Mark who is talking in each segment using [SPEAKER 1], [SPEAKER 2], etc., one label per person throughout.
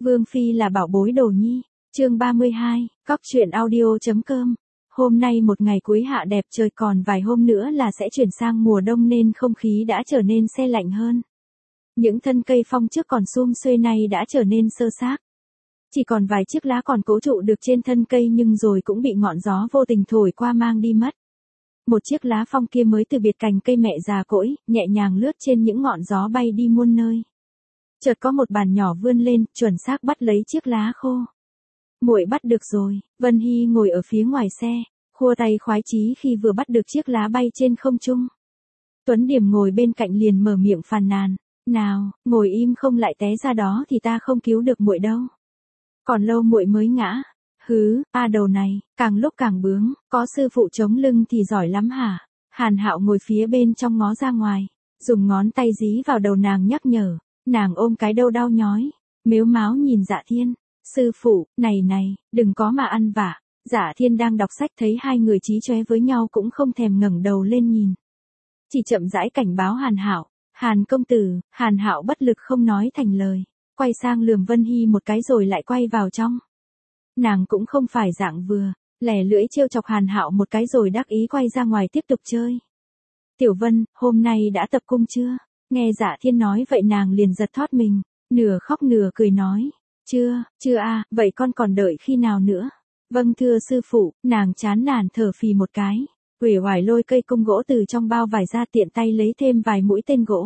[SPEAKER 1] Vương Phi là bảo bối đồ nhi. Chương 32, Cóc truyện audio.com. Hôm nay một ngày cuối hạ đẹp, trời còn vài hôm nữa là sẽ chuyển sang mùa đông nên không khí đã trở nên se lạnh hơn. Những thân cây phong trước còn sum xuê nay đã trở nên xơ xác. Chỉ còn vài chiếc lá còn cố trụ được trên thân cây nhưng rồi cũng bị ngọn gió vô tình thổi qua mang đi mất. Một chiếc lá phong kia mới từ biệt cành cây mẹ già cỗi, nhẹ nhàng lướt trên những ngọn gió bay đi muôn nơi. Chợt có một bàn nhỏ vươn lên, chuẩn xác bắt lấy chiếc lá khô. Muội bắt được rồi. Vân Hy ngồi ở phía ngoài xe, khua tay khoái chí khi vừa bắt được chiếc lá bay trên không trung. Tuấn Điểm ngồi bên cạnh liền mở miệng phàn nàn, "Nào, ngồi im không lại té ra đó thì ta không cứu được muội đâu. Còn lâu muội mới ngã." "Hứ, đầu này, càng lúc càng bướng, có sư phụ chống lưng thì giỏi lắm hả?" Hàn Hạo ngồi phía bên trong ngó ra ngoài, dùng ngón tay dí vào đầu nàng nhắc nhở. Nàng ôm cái đầu đau nhói, mếu máo nhìn Dạ Thiên. "Sư phụ, này, đừng có mà ăn vạ." Dạ Thiên đang đọc sách thấy hai người chí chóe với nhau cũng không thèm ngẩng đầu lên nhìn. Chỉ chậm rãi cảnh báo Hàn Hạo, "Hàn công tử." Hàn Hạo bất lực không nói thành lời, quay sang lườm Vân Hy một cái rồi lại quay vào trong. Nàng cũng không phải dạng vừa, lẻ lưỡi trêu chọc Hàn Hạo một cái rồi đắc ý quay ra ngoài tiếp tục chơi. "Tiểu Vân, hôm nay đã tập cung chưa?" Nghe Dạ Thiên nói vậy nàng liền giật thót mình, nửa khóc nửa cười nói, Chưa à, vậy con còn đợi khi nào nữa?" "Vâng thưa sư phụ." Nàng chán nản thở phì một cái, uể oải lôi cây cung gỗ từ trong bao vải ra tiện tay lấy thêm vài mũi tên gỗ.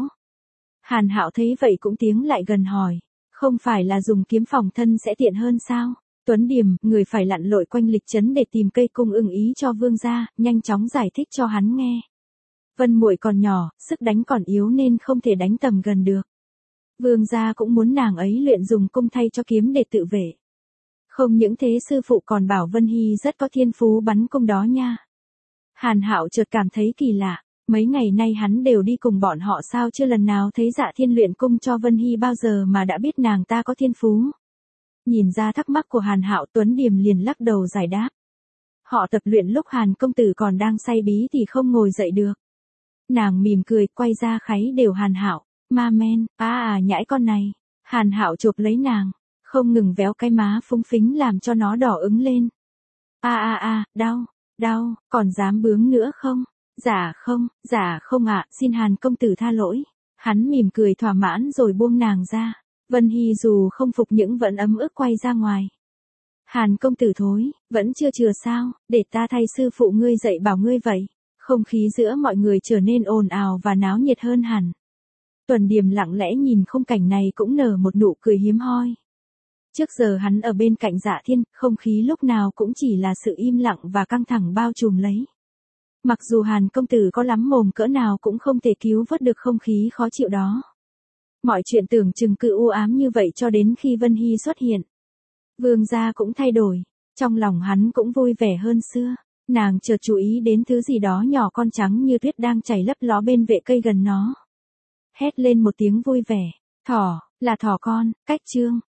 [SPEAKER 1] Hàn Hạo thấy vậy cũng tiến lại gần hỏi, "Không phải là dùng kiếm phòng thân sẽ tiện hơn sao?" Tuấn Điểm, người phải lặn lội quanh lịch trấn để tìm cây cung ưng ý cho vương gia, nhanh chóng giải thích cho hắn nghe. "Vân muội còn nhỏ, sức đánh còn yếu nên không thể đánh tầm gần được. Vương gia cũng muốn nàng ấy luyện dùng cung thay cho kiếm để tự vệ. Không những thế sư phụ còn bảo Vân Hy rất có thiên phú bắn cung đó nha." Hàn Hạo chợt cảm thấy kỳ lạ, mấy ngày nay hắn đều đi cùng bọn họ sao chưa lần nào thấy Dạ Thiên luyện cung cho Vân Hy bao giờ mà đã biết nàng ta có thiên phú. Nhìn ra thắc mắc của Hàn Hạo, Tuấn Điểm liền lắc đầu giải đáp. "Họ tập luyện lúc Hàn công tử còn đang say bí thì không ngồi dậy được." Nàng mỉm cười, quay ra kháy đều Hàn Hạo, "Ma men, nhãi con này." Hàn Hạo chụp lấy nàng, không ngừng véo cái má phúng phính làm cho nó đỏ ứng lên. Đau, còn dám bướng nữa không?" Dạ không ạ, xin Hàn công tử tha lỗi." Hắn mỉm cười thỏa mãn rồi buông nàng ra. Vân Hy dù không phục nhưng vẫn ấm ức quay ra ngoài. "Hàn công tử thối, vẫn chưa chừa sao, để ta thay sư phụ ngươi dạy bảo ngươi vậy." Không khí giữa mọi người trở nên ồn ào và náo nhiệt hơn hẳn. Tuấn Điểm lặng lẽ nhìn khung cảnh này cũng nở một nụ cười hiếm hoi. Trước giờ hắn ở bên cạnh Dạ Thiên, không khí lúc nào cũng chỉ là sự im lặng và căng thẳng bao trùm lấy. Mặc dù Hàn công tử có lắm mồm cỡ nào cũng không thể cứu vớt được không khí khó chịu đó. Mọi chuyện tưởng chừng cứ u ám như vậy cho đến khi Vân Hy xuất hiện. Vương gia cũng thay đổi, trong lòng hắn cũng vui vẻ hơn xưa. Nàng chợt chú ý đến thứ gì đó nhỏ con trắng như tuyết đang chảy lấp ló bên vệ cây gần nó. Hét lên một tiếng vui vẻ, "Thỏ, là thỏ con." Cách chương